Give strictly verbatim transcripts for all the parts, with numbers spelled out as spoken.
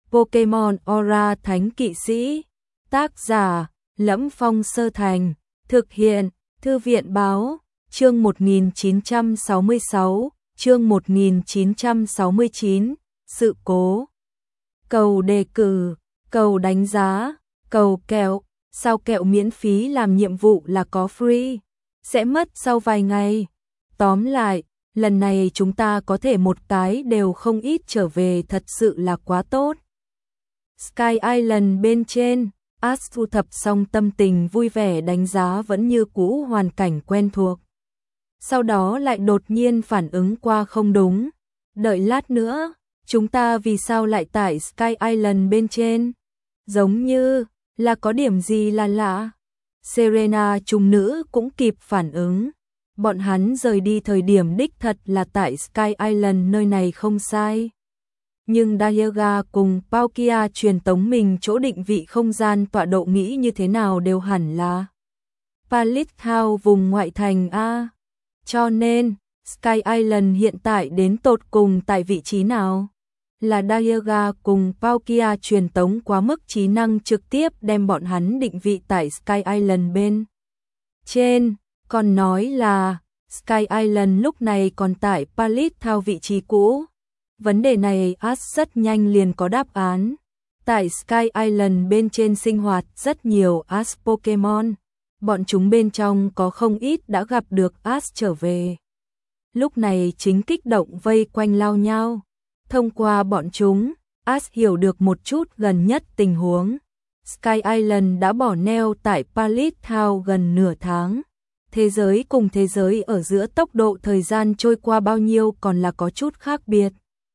Pokemon Aura Thánh Kỵ Sĩ. Tác giả: Lẫm Phong Sơ Thành. Thực hiện: Thư viện Báo. Chương một nghìn chín trăm sáu mươi sáu, chương một nghìn chín trăm sáu mươi chín, sự cố. Cầu đề cử, cầu đánh giá, cầu kẹo, sao kẹo miễn phí làm nhiệm vụ là có free, sẽ mất sau vài ngày. Tóm lại, lần này chúng ta có thể một cái đều không ít trở về, thật sự là quá tốt. Sky Island bên trên, Ash thu thập xong tâm tình vui vẻ, đánh giá vẫn như cũ hoàn cảnh quen thuộc. Sau đó lại đột nhiên phản ứng qua không đúng. Đợi lát nữa, chúng ta vì sao lại tại Sky Island bên trên? Giống như là có điểm gì là lạ. Serena trùng nữ cũng kịp phản ứng. Bọn hắn rời đi thời điểm đích thật là tại Sky Island, nơi này không sai. Nhưng Dialga cùng Palkia truyền tống mình chỗ định vị không gian tọa độ nghĩ như thế nào đều hẳn là Pallet Town vùng ngoại thành A. Cho nên, Sky Island hiện tại đến tột cùng tại vị trí nào? Là Dialga cùng Palkia truyền tống quá mức trí năng trực tiếp đem bọn hắn định vị tại Sky Island bên trên, còn nói là Sky Island lúc này còn tại Pallet Town vị trí cũ. Vấn đề này Ash rất nhanh liền có đáp án. Tại Sky Island bên trên sinh hoạt rất nhiều Ash Pokemon. Bọn chúng bên trong có không ít đã gặp được Ash trở về. Lúc này chính kích động vây quanh lao nhau. Thông qua bọn chúng, Ash hiểu được một chút gần nhất tình huống. Sky Island đã bỏ neo tại Pallet Town gần nửa tháng. Thế giới cùng thế giới ở giữa tốc độ thời gian trôi qua bao nhiêu còn là có chút khác biệt.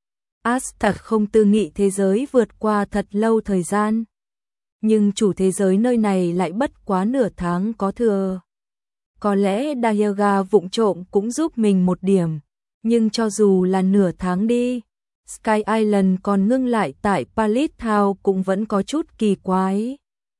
Ash thật không tư nghị thế giới vượt qua thật lâu thời gian. Nhưng chủ thế giới nơi này lại bất quá nửa tháng có thừa. Có lẽ Dialga vụng trộm cũng giúp mình một điểm. Nhưng cho dù là nửa tháng đi, Sky Island còn ngưng lại tại Pallet Town cũng vẫn có chút kỳ quái.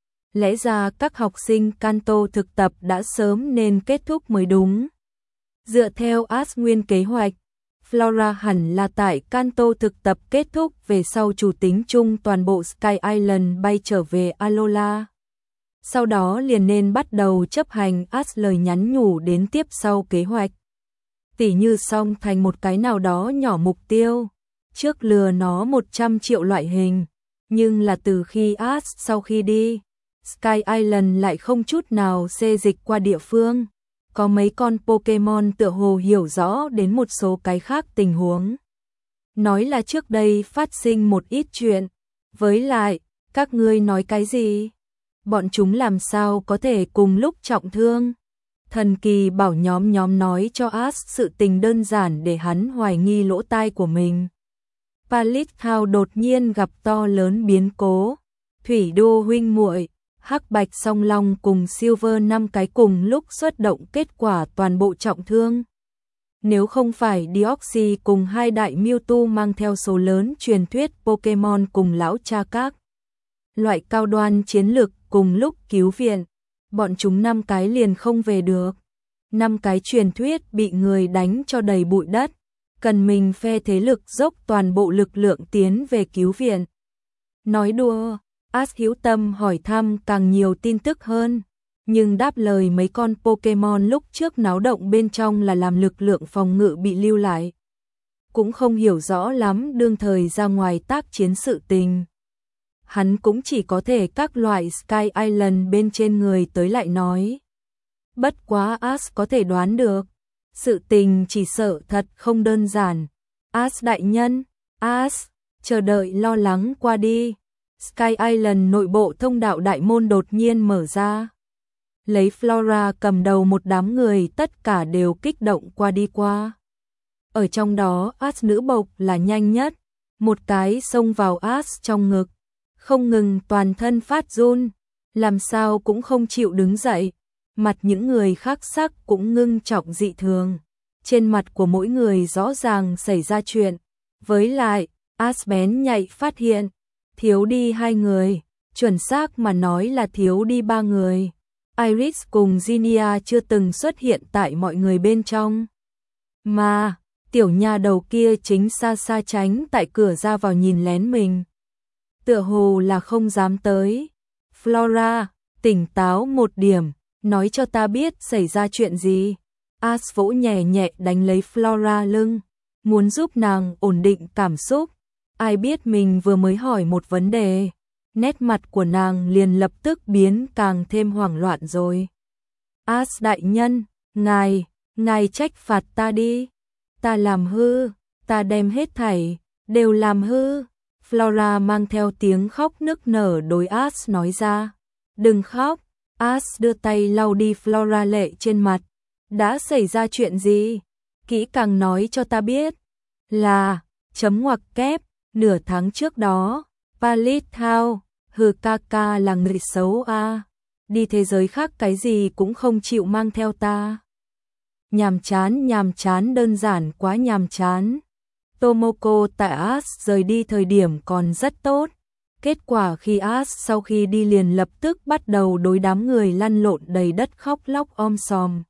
Lẽ ra các học sinh Kanto thực tập đã sớm nên kết thúc mới đúng. Dựa theo Ash nguyên kế hoạch, Flora hẳn là tại Kanto thực tập kết thúc về sau chủ tính chung toàn bộ Sky Island bay trở về Alola. Sau đó liền nên bắt đầu chấp hành Ash lời nhắn nhủ đến tiếp sau kế hoạch. Tỉ như xong thành một cái nào đó nhỏ mục tiêu, trước lừa nó một trăm triệu loại hình, nhưng là từ khi Ash sau khi đi, Sky Island lại không chút nào xê dịch qua địa phương. Có mấy con Pokemon tựa hồ hiểu rõ đến một số cái khác tình huống. Nói là trước đây phát sinh một ít chuyện. Với lại, các ngươi nói cái gì? Bọn chúng làm sao có thể cùng lúc trọng thương? Thần kỳ bảo nhóm nhóm nói cho Ash sự tình đơn giản để hắn hoài nghi lỗ tai của mình. Pallet Town đột nhiên gặp to lớn biến cố. Thủy đô huynh muội, Hắc Bạch Song Long cùng Silver năm cái cùng lúc xuất động, kết quả toàn bộ trọng thương. Nếu không phải Deoxys cùng hai đại Mewtwo mang theo số lớn truyền thuyết Pokemon cùng lão cha các loại cao đoan chiến lực cùng lúc cứu viện, bọn chúng năm cái liền không về được. Năm cái truyền thuyết bị người đánh cho đầy bụi đất, cần mình phe thế lực dốc toàn bộ lực lượng tiến về cứu viện. Nói đùa. Ash hữu tâm hỏi thăm càng nhiều tin tức hơn, nhưng đáp lời mấy con Pokemon lúc trước náo động bên trong là làm lực lượng phòng ngự bị lưu lại. Cũng không hiểu rõ lắm đương thời ra ngoài tác chiến sự tình. Hắn cũng chỉ có thể các loại Sky Island bên trên người tới lại nói. Bất quá Ash có thể đoán được, sự tình chỉ sợ thật không đơn giản. Ash đại nhân, Ash, chờ đợi lo lắng qua đi. Sky Island nội bộ thông đạo đại môn đột nhiên mở ra. Lấy Flora cầm đầu một đám người tất cả đều kích động qua đi qua. Ở trong đó Ash nữ bộc là nhanh nhất. Một cái xông vào Ash trong ngực. Không ngừng toàn thân phát run. Làm sao cũng không chịu đứng dậy. Mặt những người khác sắc cũng ngưng trọng dị thường. Trên mặt của mỗi người rõ ràng xảy ra chuyện. Với lại, Ash bén nhạy phát hiện. Thiếu đi hai người, chuẩn xác mà nói là thiếu đi ba người. Iris cùng Zinnia chưa từng xuất hiện tại mọi người bên trong. Mà, tiểu nha đầu kia chính xa xa tránh tại cửa ra vào nhìn lén mình. tựa hồ là không dám tới. Flora, tỉnh táo một điểm, nói cho ta biết xảy ra chuyện gì. Ash vỗ nhẹ nhẹ đánh lấy Flora lưng, muốn giúp nàng ổn định cảm xúc. Ai biết mình vừa mới hỏi một vấn đề, nét mặt của nàng liền lập tức biến càng thêm hoảng loạn rồi. Ash đại nhân, ngài, ngài trách phạt ta đi. Ta làm hư, ta đem hết thảy, đều làm hư. Flora mang theo tiếng khóc nức nở đối Ash nói ra. Đừng khóc. Ash đưa tay lau đi Flora lệ trên mặt. Đã xảy ra chuyện gì? Kỹ càng nói cho ta biết. Là, chấm ngoặc kép, nửa tháng trước đó, Palit Thao, hừ ca ca là người xấu à. Đi thế giới khác cái gì cũng không chịu mang theo ta. Nhàm chán, nhàm chán, đơn giản quá nhàm chán. Tomoko tại Ash rời đi thời điểm còn rất tốt. Kết quả khi Ash sau khi đi liền lập tức bắt đầu đối đám người lăn lộn đầy đất khóc lóc om sòm.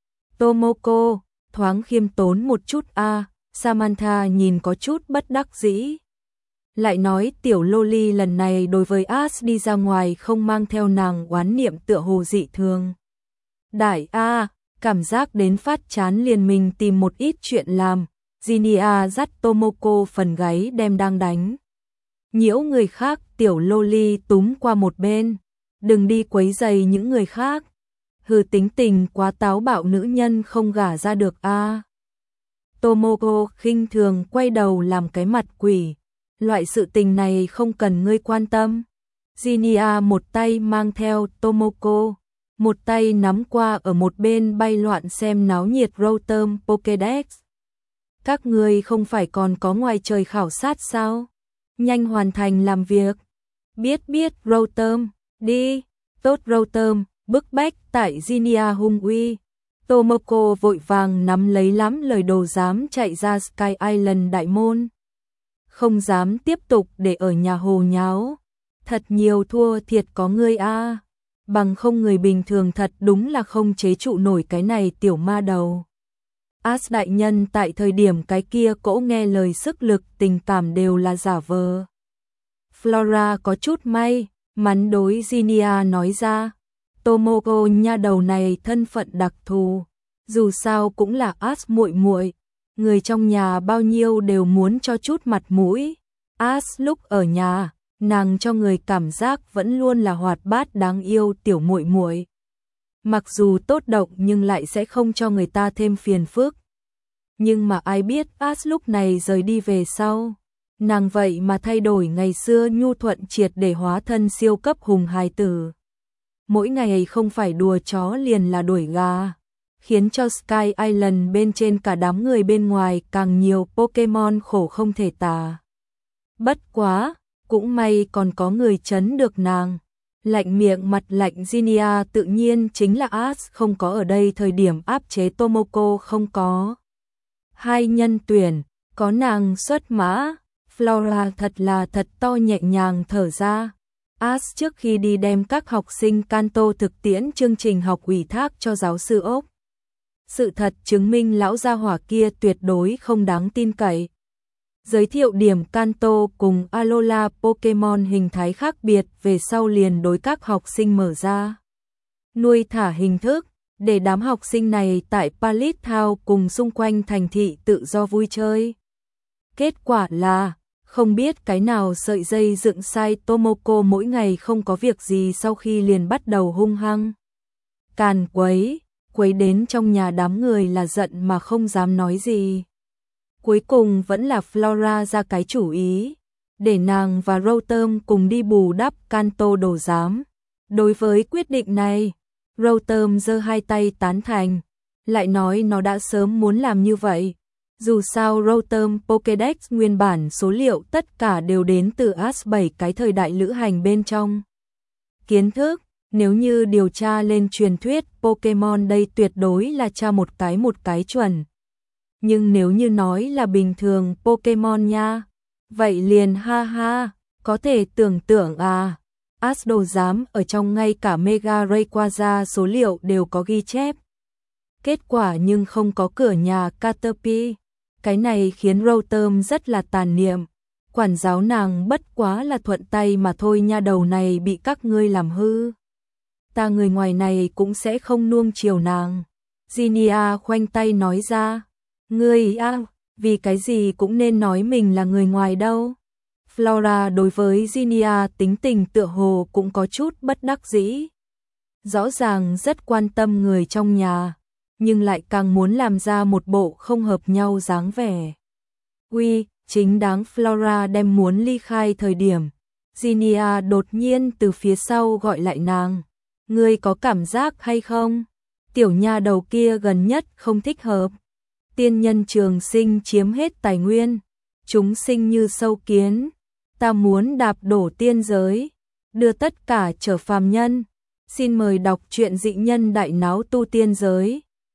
Tomoko, thoáng khiêm tốn một chút a. À, Samantha nhìn có chút bất đắc dĩ. Lại nói tiểu Loli lần này đối với Ash đi ra ngoài không mang theo nàng oán niệm tựa hồ dị thường. Đại a, à, cảm giác đến phát chán liền mình tìm một ít chuyện làm. Ginia dắt Tomoko phần gáy đem đang đánh. Nhiễu người khác, tiểu Loli túm qua một bên. Đừng đi quấy rầy những người khác. Hừ, tính tình quá táo bạo, nữ nhân không gả ra được a. À. Tomoko khinh thường quay đầu làm cái mặt quỷ. Loại sự tình này không cần ngươi quan tâm. Ginia một tay mang theo Tomoko, một tay nắm qua ở một bên bay loạn xem náo nhiệt Rotom Pokédex. Các ngươi không phải còn có ngoài trời khảo sát sao? Nhanh hoàn thành làm việc. Biết biết Rotom, đi. Tốt Rotom, bức bách tại Ginia hung uy. Tomoko vội vàng nắm lấy lắm lời đồ dám chạy ra Sky Island đại môn. Không dám tiếp tục để ở nhà hồ nháo. Thật nhiều thua thiệt có ngươi a. À. Bằng không người bình thường thật đúng là không chế trụ nổi cái này tiểu ma đầu. Ash đại nhân tại thời điểm cái kia cỗ nghe lời sức lực tình cảm đều là giả vờ. Flora có chút may mắn đối Ginia nói ra. Tomoko nha đầu này thân phận đặc thù, dù sao cũng là Ash muội muội, người trong nhà bao nhiêu đều muốn cho chút mặt mũi. Ash lúc ở nhà, nàng cho người cảm giác vẫn luôn là hoạt bát đáng yêu tiểu muội muội. Mặc dù tốt độc nhưng lại sẽ không cho người ta thêm phiền phức. Nhưng mà ai biết Ash lúc này rời đi về sau, nàng vậy mà thay đổi ngày xưa nhu thuận triệt để hóa thân siêu cấp hùng hài tử. Mỗi ngày không phải đùa chó liền là đuổi gà, khiến cho Sky Island bên trên cả đám người bên ngoài càng nhiều Pokemon khổ không thể tả. Bất quá, cũng may còn có người trấn được nàng. Lạnh miệng mặt lạnh Ginia tự nhiên chính là Ash không có ở đây thời điểm áp chế Tomoko không có. Hai nhân tuyển, có nàng xuất mã, Flora thật là thật to nhẹ nhàng thở ra. Ash trước khi đi đem các học sinh Kanto thực tiễn chương trình học ủy thác cho giáo sư ốc. Sự thật chứng minh lão gia hỏa kia tuyệt đối không đáng tin cậy. Giới thiệu điểm Kanto cùng Alola Pokemon hình thái khác biệt về sau liền đối các học sinh mở ra. Nuôi thả hình thức, để đám học sinh này tại Palit Thao cùng xung quanh thành thị tự do vui chơi. Kết quả là, không biết cái nào sợi dây dựng sai Tomoko mỗi ngày không có việc gì sau khi liền bắt đầu hung hăng. Càn quấy, quấy đến trong nhà đám người là giận mà không dám nói gì. Cuối cùng vẫn là Flora ra cái chủ ý, để nàng và Rotom cùng đi bù đắp Kanto đồ giám. Đối với quyết định này, Rotom giơ hai tay tán thành, lại nói nó đã sớm muốn làm như vậy. Dù sao Rotom Pokédex nguyên bản số liệu tất cả đều đến từ Ash bảy cái thời đại lữ hành bên trong. Kiến thức, nếu như điều tra lên truyền thuyết Pokemon đây tuyệt đối là tra một cái một cái chuẩn. Nhưng nếu như nói là bình thường Pokemon nha, vậy liền ha ha, có thể tưởng tượng à. Ash đồ giám ở trong ngay cả Mega Rayquaza số liệu đều có ghi chép. Kết quả nhưng không có cửa nhà Caterpie. Cái này khiến Rotom rất là tàn niệm. quản giáo nàng bất quá là thuận tay mà thôi, nha đầu này bị các ngươi làm hư. Ta người ngoài này cũng sẽ không nuông chiều nàng. Ginia khoanh tay nói ra, ngươi a, vì cái gì cũng nên nói mình là người ngoài đâu. Flora đối với Ginia tính tình tựa hồ cũng có chút bất đắc dĩ. Rõ ràng rất quan tâm người trong nhà, nhưng lại càng muốn làm ra một bộ không hợp nhau dáng vẻ. Uy, chính đáng Flora đem muốn ly khai thời điểm, Ginia đột nhiên từ phía sau gọi lại nàng. Ngươi có cảm giác hay không? Tiểu nha đầu kia gần nhất không thích hợp. Tiên nhân trường sinh chiếm hết tài nguyên, chúng sinh như sâu kiến. Ta muốn đạp đổ tiên giới, đưa tất cả trở phàm nhân. Xin mời đọc truyện Dị Nhân Đại Náo Tu Tiên Giới.